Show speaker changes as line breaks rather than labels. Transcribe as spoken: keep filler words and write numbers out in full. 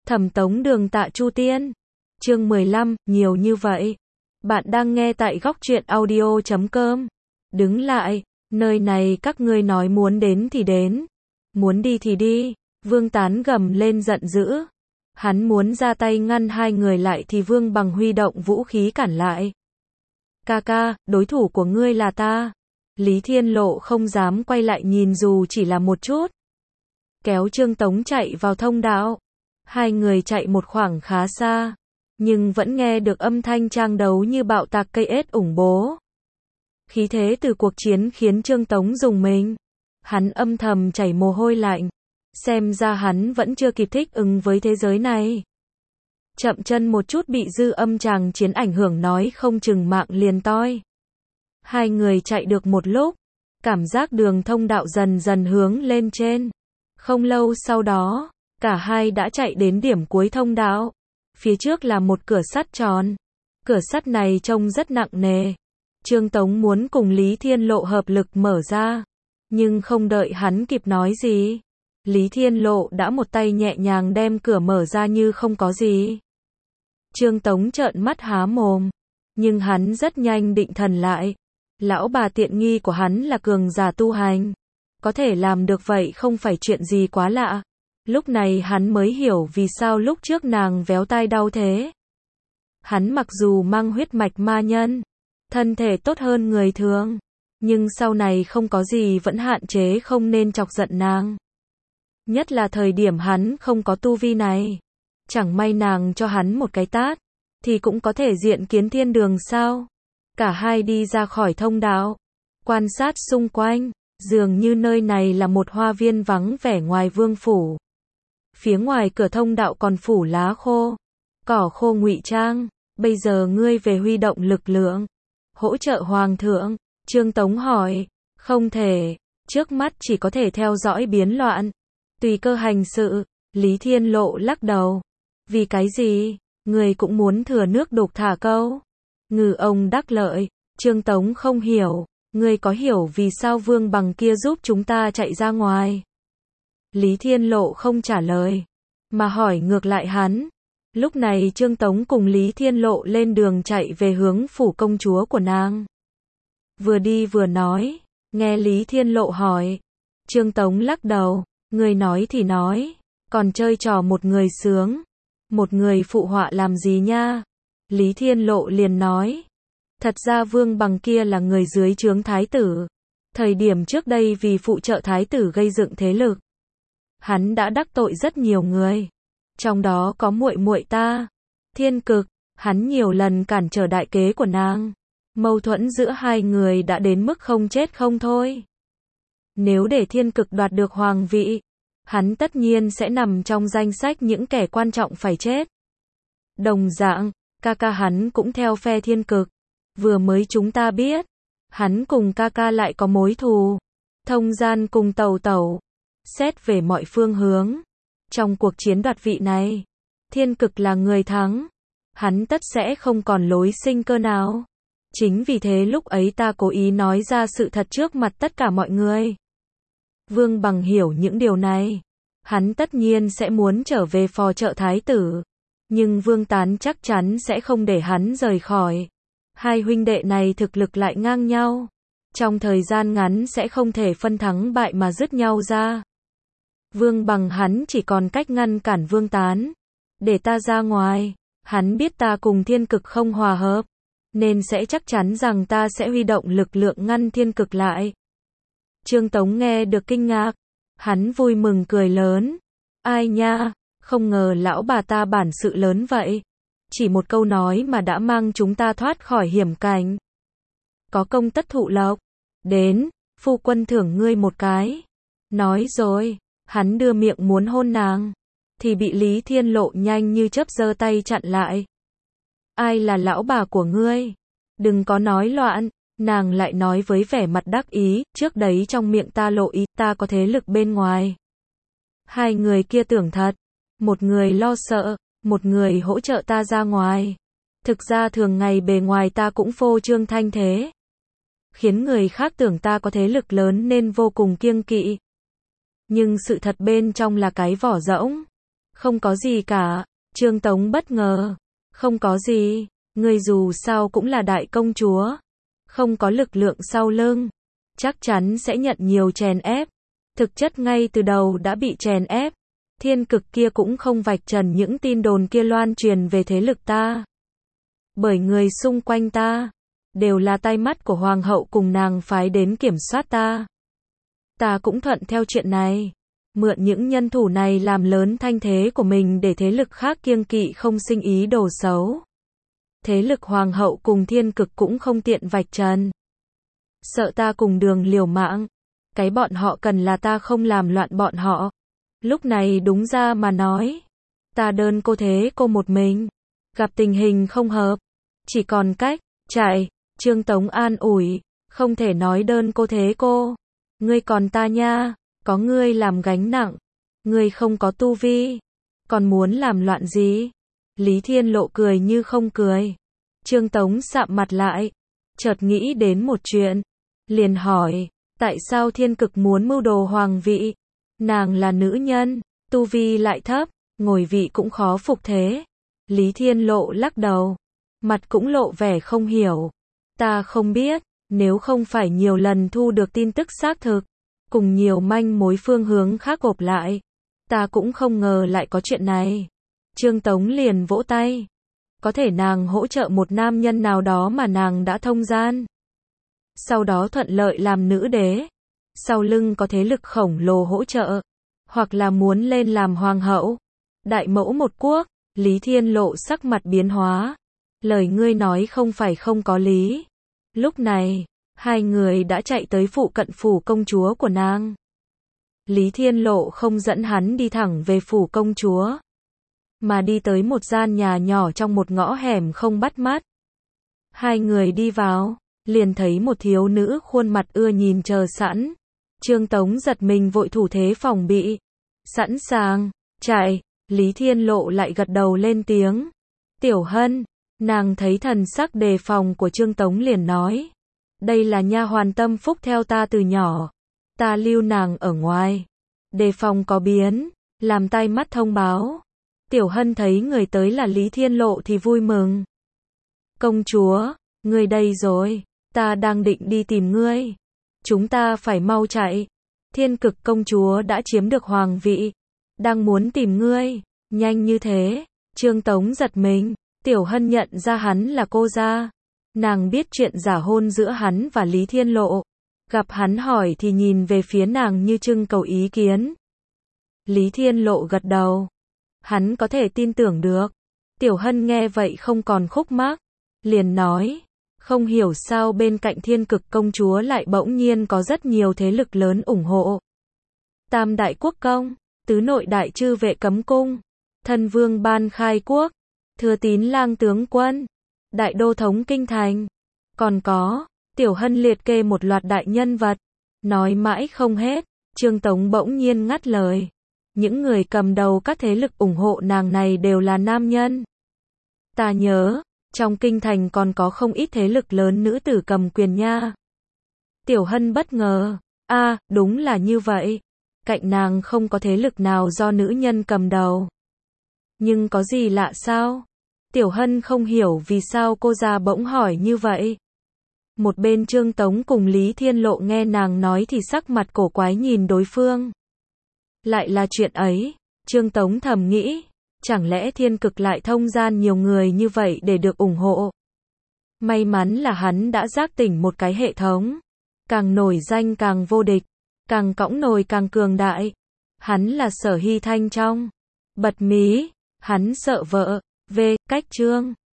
Thẩm Tống Đường Tạ Chu Tiên. Chương mười lăm, nhiều như vậy. Bạn đang nghe tại góc truyện audio chấm com. Đứng lại, nơi này các ngươi nói muốn đến thì đến, muốn đi thì đi. Vương Tán gầm lên giận dữ. Hắn muốn ra tay ngăn hai người lại thì Vương Bằng huy động vũ khí cản lại. Ca ca, đối thủ của ngươi là ta. Lý Thiên Lộ không dám quay lại nhìn dù chỉ là một chút. Kéo Trương Tống chạy vào thông đạo. Hai người chạy một khoảng khá xa, nhưng vẫn nghe được âm thanh trang đấu như bạo tạc cây ết ủng bố. Khí thế từ cuộc chiến khiến Trương Tống rùng mình. Hắn âm thầm chảy mồ hôi lạnh. Xem ra hắn vẫn chưa kịp thích ứng với thế giới này. Chậm chân một chút bị dư âm tràng chiến ảnh hưởng nói không chừng mạng liền toi. Hai người chạy được một lúc, cảm giác đường thông đạo dần dần hướng lên trên. Không lâu sau đó, cả hai đã chạy đến điểm cuối thông đạo. Phía trước là một cửa sắt tròn. Cửa sắt này trông rất nặng nề. Trương Tống muốn cùng Lý Thiên Lộ hợp lực mở ra, nhưng không đợi hắn kịp nói gì, Lý Thiên Lộ đã một tay nhẹ nhàng đem cửa mở ra như không có gì. Trương Tống trợn mắt há mồm, nhưng hắn rất nhanh định thần lại. Lão bà tiện nghi của hắn là cường giả tu hành, có thể làm được vậy không phải chuyện gì quá lạ. Lúc này hắn mới hiểu vì sao lúc trước nàng véo tai đau thế. Hắn mặc dù mang huyết mạch ma nhân, thân thể tốt hơn người thường, nhưng sau này không có gì vẫn hạn chế không nên chọc giận nàng. Nhất là thời điểm hắn không có tu vi này. Chẳng may nàng cho hắn một cái tát, thì cũng có thể diện kiến thiên đường sao. Cả hai đi ra khỏi thông đạo, quan sát xung quanh, dường như nơi này là một hoa viên vắng vẻ ngoài vương phủ. Phía ngoài cửa thông đạo còn phủ lá khô, cỏ khô ngụy trang. Bây giờ ngươi về huy động lực lượng, hỗ trợ hoàng thượng. Trương Tống hỏi. Không thể, trước mắt chỉ có thể theo dõi biến loạn, tùy cơ hành sự. Lý Thiên Lộ lắc đầu. Vì cái gì, người cũng muốn thừa nước đục thả câu. Ngư ông đắc lợi. Trương Tống không hiểu. Ngươi có hiểu vì sao Vương Bằng kia giúp chúng ta chạy ra ngoài? Lý Thiên Lộ không trả lời, mà hỏi ngược lại hắn. Lúc này Trương Tống cùng Lý Thiên Lộ lên đường chạy về hướng phủ công chúa của nàng. Vừa đi vừa nói, nghe Lý Thiên Lộ hỏi. Trương Tống lắc đầu, người nói thì nói, còn chơi trò một người sướng, một người phụ họa làm gì nha? Lý Thiên Lộ liền nói, thật ra Vương Bằng kia là người dưới trướng thái tử. Thời điểm trước đây vì phụ trợ thái tử gây dựng thế lực, hắn đã đắc tội rất nhiều người, trong đó có muội muội ta, Thiên Cực. Hắn nhiều lần cản trở đại kế của nàng. Mâu thuẫn giữa hai người đã đến mức không chết không thôi. Nếu để Thiên Cực đoạt được hoàng vị, hắn tất nhiên sẽ nằm trong danh sách những kẻ quan trọng phải chết. Đồng dạng, ca ca hắn cũng theo phe Thiên Cực. Vừa mới chúng ta biết, hắn cùng ca ca lại có mối thù. Thông Gian cùng Tẩu Tẩu. Xét về mọi phương hướng, trong cuộc chiến đoạt vị này, Thiên Cực là người thắng. Hắn tất sẽ không còn lối sinh cơ nào. Chính vì thế lúc ấy ta cố ý nói ra sự thật trước mặt tất cả mọi người. Vương Bằng hiểu những điều này. Hắn tất nhiên sẽ muốn trở về phò trợ thái tử. Nhưng Vương Tán chắc chắn sẽ không để hắn rời khỏi. Hai huynh đệ này thực lực lại ngang nhau. Trong thời gian ngắn sẽ không thể phân thắng bại mà dứt nhau ra. Vương Bằng hắn chỉ còn cách ngăn cản Vương Tán. Để ta ra ngoài. Hắn biết ta cùng Thiên Cực không hòa hợp, nên sẽ chắc chắn rằng ta sẽ huy động lực lượng ngăn Thiên Cực lại. Trương Tống nghe được kinh ngạc. Hắn vui mừng cười lớn. Ai nha, không ngờ lão bà ta bản sự lớn vậy. Chỉ một câu nói mà đã mang chúng ta thoát khỏi hiểm cảnh. Có công tất thụ lộc. Đến, phu quân thưởng ngươi một cái. Nói rồi, hắn đưa miệng muốn hôn nàng, thì bị Lý Thiên Lộ nhanh như chớp giơ tay chặn lại. Ai là lão bà của ngươi? Đừng có nói loạn. Nàng lại nói với vẻ mặt đắc ý, trước đấy trong miệng ta lộ ý, ta có thế lực bên ngoài. Hai người kia tưởng thật. Một người lo sợ, một người hỗ trợ ta ra ngoài. Thực ra thường ngày bề ngoài ta cũng phô trương thanh thế, khiến người khác tưởng ta có thế lực lớn nên vô cùng kiêng kỵ. Nhưng sự thật bên trong là cái vỏ rỗng. Không có gì cả. Trương Tống bất ngờ. Không có gì. Ngươi dù sao cũng là đại công chúa. Không có lực lượng sau lưng. Chắc chắn sẽ nhận nhiều chèn ép. Thực chất ngay từ đầu đã bị chèn ép. Thiên Cực kia cũng không vạch trần những tin đồn kia loan truyền về thế lực ta. Bởi người xung quanh ta đều là tay mắt của hoàng hậu cùng nàng phái đến kiểm soát ta. Ta cũng thuận theo chuyện này. Mượn những nhân thủ này làm lớn thanh thế của mình để thế lực khác kiêng kỵ không sinh ý đồ xấu. Thế lực hoàng hậu cùng Thiên Cực cũng không tiện vạch trần. Sợ ta cùng Đường liều mạng. Cái bọn họ cần là ta không làm loạn bọn họ. Lúc này đúng ra mà nói. Ta đơn cô thế cô một mình. Gặp tình hình không hợp. Chỉ còn cách chạy. Trương Tống an ủi. Không thể nói đơn cô thế cô. Ngươi còn ta nha. Có ngươi làm gánh nặng. Ngươi không có tu vi. Còn muốn làm loạn gì? Lý Thiên Lộ cười như không cười. Trương Tống sạm mặt lại. Chợt nghĩ đến một chuyện. Liền hỏi. Tại sao Thiên Cực muốn mưu đồ hoàng vị? Nàng là nữ nhân. Tu vi lại thấp. Ngồi vị cũng khó phục thế. Lý Thiên Lộ lắc đầu. Mặt cũng lộ vẻ không hiểu. Ta không biết. Nếu không phải nhiều lần thu được tin tức xác thực. Cùng nhiều manh mối phương hướng khác gộp lại. Ta cũng không ngờ lại có chuyện này. Trương Tống liền vỗ tay. Có thể nàng hỗ trợ một nam nhân nào đó mà nàng đã thông gian. Sau đó thuận lợi làm nữ đế. Sau lưng có thế lực khổng lồ hỗ trợ. Hoặc là muốn lên làm hoàng hậu. Đại mẫu một quốc. Lý Thiên Lộ sắc mặt biến hóa. Lời ngươi nói không phải không có lý. Lúc này, hai người đã chạy tới phụ cận phủ công chúa của nàng. Lý Thiên Lộ không dẫn hắn đi thẳng về phủ công chúa. Mà đi tới một gian nhà nhỏ trong một ngõ hẻm không bắt mắt. Hai người đi vào. Liền thấy một thiếu nữ khuôn mặt ưa nhìn chờ sẵn. Trương Tống giật mình vội thủ thế phòng bị. Sẵn sàng, chạy. Lý Thiên Lộ lại gật đầu lên tiếng. Tiểu Hân. Nàng thấy thần sắc đề phòng của Trương Tống liền nói. Đây là nha hoàn tâm phúc theo ta từ nhỏ. Ta lưu nàng ở ngoài. Đề phòng có biến. Làm tay mắt thông báo. Tiểu Hân thấy người tới là Lý Thiên Lộ thì vui mừng. Công chúa, ngươi đây rồi. Ta đang định đi tìm ngươi. Chúng ta phải mau chạy. Thiên Cực công chúa đã chiếm được hoàng vị. Đang muốn tìm ngươi. Nhanh như thế. Trương Tống giật mình. Tiểu Hân nhận ra hắn là cô gia. Nàng biết chuyện giả hôn giữa hắn và Lý Thiên Lộ. Gặp hắn hỏi thì nhìn về phía nàng như trưng cầu ý kiến. Lý Thiên Lộ gật đầu. Hắn có thể tin tưởng được. Tiểu Hân nghe vậy không còn khúc mắc. Liền nói. Không hiểu sao bên cạnh Thiên Cực công chúa lại bỗng nhiên có rất nhiều thế lực lớn ủng hộ. Tam đại quốc công. Tứ nội đại chư vệ cấm cung. Thân vương ban khai quốc. Thừa tín lang tướng quân. Đại đô thống kinh thành. Còn có. Tiểu Hân liệt kê một loạt đại nhân vật. Nói mãi không hết. Trương Tống bỗng nhiên ngắt lời. Những người cầm đầu các thế lực ủng hộ nàng này đều là nam nhân. Ta nhớ. Trong kinh thành còn có không ít thế lực lớn nữ tử cầm quyền nha. Tiểu Hân bất ngờ. A, à, đúng là như vậy. Cạnh nàng không có thế lực nào do nữ nhân cầm đầu. Nhưng có gì lạ sao? Tiểu Hân không hiểu vì sao cô già bỗng hỏi như vậy. Một bên Trương Tống cùng Lý Thiên Lộ nghe nàng nói thì sắc mặt cổ quái nhìn đối phương. Lại là chuyện ấy. Trương Tống thầm nghĩ. Chẳng lẽ Thiên Cực lại thông gian nhiều người như vậy để được ủng hộ? May mắn là hắn đã giác tỉnh một cái hệ thống. Càng nổi danh càng vô địch. Càng cõng nồi càng cường đại. Hắn là Sở Hy Thanh trong. Bật mí. Hắn sợ vợ. V. Cách chương.